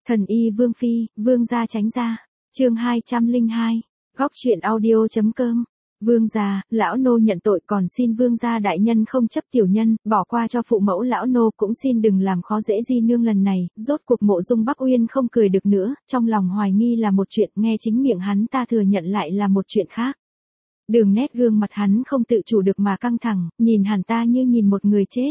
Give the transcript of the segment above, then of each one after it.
Thần y Vương Phi, Vương gia tránh ra. Chương 202. Góc truyện audio.com. Vương gia, lão nô nhận tội, còn xin vương gia đại nhân không chấp tiểu nhân, bỏ qua cho phụ mẫu lão nô, cũng xin đừng làm khó dễ di nương lần này. Rốt cuộc Mộ Dung Bắc Uyên không cười được nữa, trong lòng hoài nghi là một chuyện, nghe chính miệng hắn ta thừa nhận lại là một chuyện khác. Đường nét gương mặt hắn không tự chủ được mà căng thẳng, nhìn hắn ta như nhìn một người chết.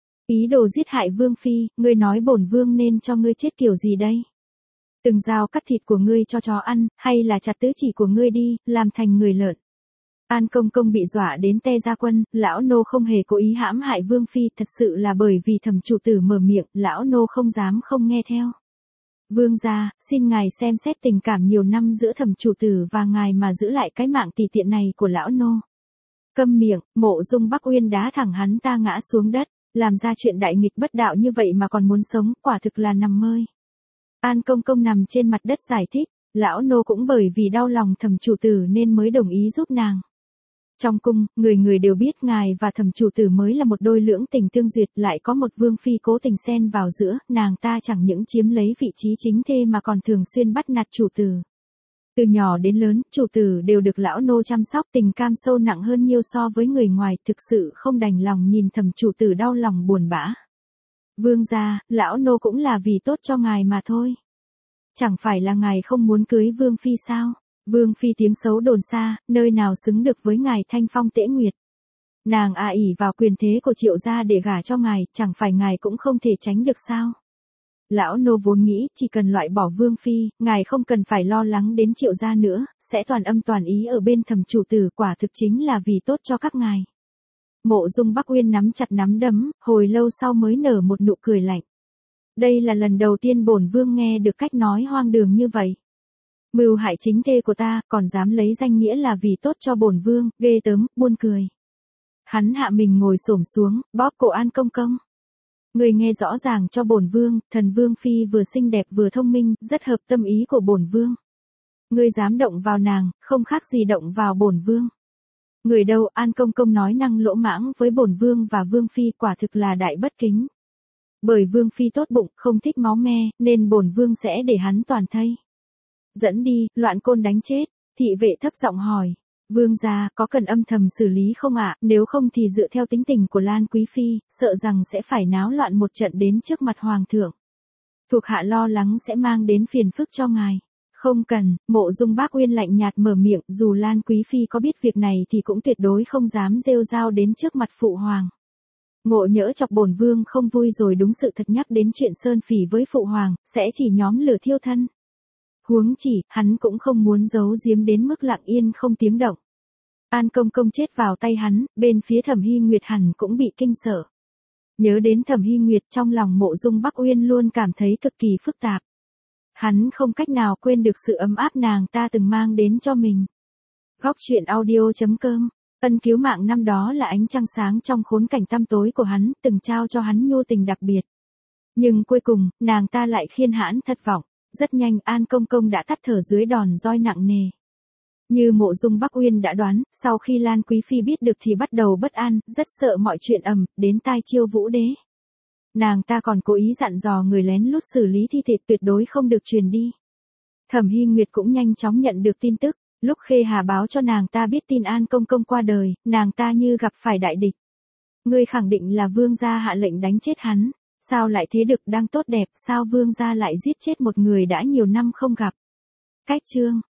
Ý đồ giết hại Vương Phi, ngươi nói bổn vương nên cho ngươi chết kiểu gì đây? Từng dao cắt thịt của ngươi cho chó ăn, hay là chặt tứ chỉ của ngươi đi, làm thành người lợn. An công công bị dọa đến tê ra quân, lão nô không hề cố ý hãm hại Vương Phi, thật sự là bởi vì thẩm chủ tử mở miệng, lão nô không dám không nghe theo. Vương gia, xin ngài xem xét tình cảm nhiều năm giữa thẩm chủ tử và ngài mà giữ lại cái mạng tỳ tiện này của lão nô. Câm miệng, Mộ Dung Bắc Uyên đá thẳng hắn ta ngã xuống đất, làm ra chuyện đại nghịch bất đạo như vậy mà còn muốn sống, quả thực là nằm mơ. An công công nằm trên mặt đất giải thích, lão nô cũng bởi vì đau lòng thẩm chủ tử nên mới đồng ý giúp nàng. Trong cung, người người đều biết ngài và thẩm chủ tử mới là một đôi lưỡng tình tương duyệt, lại có một Vương Phi cố tình xen vào giữa, nàng ta chẳng những chiếm lấy vị trí chính thê mà còn thường xuyên bắt nạt chủ tử. Từ nhỏ đến lớn, chủ tử đều được lão nô chăm sóc, tình cam sâu nặng hơn nhiều so với người ngoài, thực sự không đành lòng nhìn thẩm chủ tử đau lòng buồn bã. Vương gia, lão nô cũng là vì tốt cho ngài mà thôi. Chẳng phải là ngài không muốn cưới Vương Phi sao? Vương Phi tiếng xấu đồn xa, nơi nào xứng được với ngài Thanh Phong Tễ Nguyệt. Nàng ỷ vào quyền thế của Triệu gia để gả cho ngài, chẳng phải ngài cũng không thể tránh được sao? Lão nô vốn nghĩ chỉ cần loại bỏ Vương Phi, ngài không cần phải lo lắng đến Triệu gia nữa, sẽ toàn âm toàn ý ở bên thẩm chủ tử, quả thực chính là vì tốt cho các ngài. Mộ Dung Bắc Uyên nắm chặt nắm đấm, hồi lâu sau mới nở một nụ cười lạnh. Đây là lần đầu tiên bổn vương nghe được cách nói hoang đường như vậy. Mưu hại chính thê của ta, còn dám lấy danh nghĩa là vì tốt cho bổn vương, ghê tớm, buồn cười. Hắn hạ mình ngồi xổm xuống, bóp cổ An công công. Người nghe rõ ràng cho bổn vương, thần Vương Phi vừa xinh đẹp vừa thông minh, rất hợp tâm ý của bổn vương. Ngươi dám động vào nàng, không khác gì động vào bổn vương. Người đâu, An công công nói năng lỗ mãng với bổn vương và Vương Phi, quả thực là đại bất kính. Bởi Vương Phi tốt bụng, không thích máu me, nên bổn vương sẽ để hắn toàn thây. Dẫn đi, loạn côn đánh chết. Thị vệ thấp giọng hỏi, vương gia có cần âm thầm xử lý không ạ? Nếu không thì dựa theo tính tình của Lan Quý Phi, sợ rằng sẽ phải náo loạn một trận đến trước mặt hoàng thượng. Thuộc hạ lo lắng sẽ mang đến phiền phức cho ngài. Không cần, Mộ Dung Bắc Uyên lạnh nhạt mở miệng, dù Lan Quý Phi có biết việc này thì cũng tuyệt đối không dám rêu rao đến trước mặt phụ hoàng. Ngộ nhỡ chọc bổn vương không vui rồi đúng sự thật nhắc đến chuyện sơn phỉ với phụ hoàng, sẽ chỉ nhóm lửa thiêu thân. Huống chỉ, hắn cũng không muốn giấu giếm đến mức lặng yên không tiếng động. An công công chết vào tay hắn, bên phía Thẩm Hy Nguyệt hẳn cũng bị kinh sợ. Nhớ đến Thẩm Hy Nguyệt, trong lòng Mộ Dung Bắc Uyên luôn cảm thấy cực kỳ phức tạp. Hắn không cách nào quên được sự ấm áp nàng ta từng mang đến cho mình. Góc truyện audio.com. Ân cứu mạng năm đó là ánh trăng sáng trong khốn cảnh tăm tối của hắn, từng trao cho hắn nhu tình đặc biệt. Nhưng cuối cùng, nàng ta lại khiên hãn thất vọng. Rất nhanh An công công đã tắt thở dưới đòn roi nặng nề. Như Mộ Dung Bắc Uyên đã đoán, sau khi Lan Quý Phi biết được thì bắt đầu bất an, rất sợ mọi chuyện đến tai Chiêu Vũ Đế. Nàng ta còn cố ý dặn dò người lén lút xử lý thi thể tuyệt đối không được truyền đi. Thẩm Hy Nguyệt cũng nhanh chóng nhận được tin tức, lúc Khê Hà báo cho nàng ta biết tin An công công qua đời, nàng ta như gặp phải đại địch. Ngươi khẳng định là vương gia hạ lệnh đánh chết hắn. Sao lại thế được, đang tốt đẹp, sao vương gia lại giết chết một người đã nhiều năm không gặp? Cách chương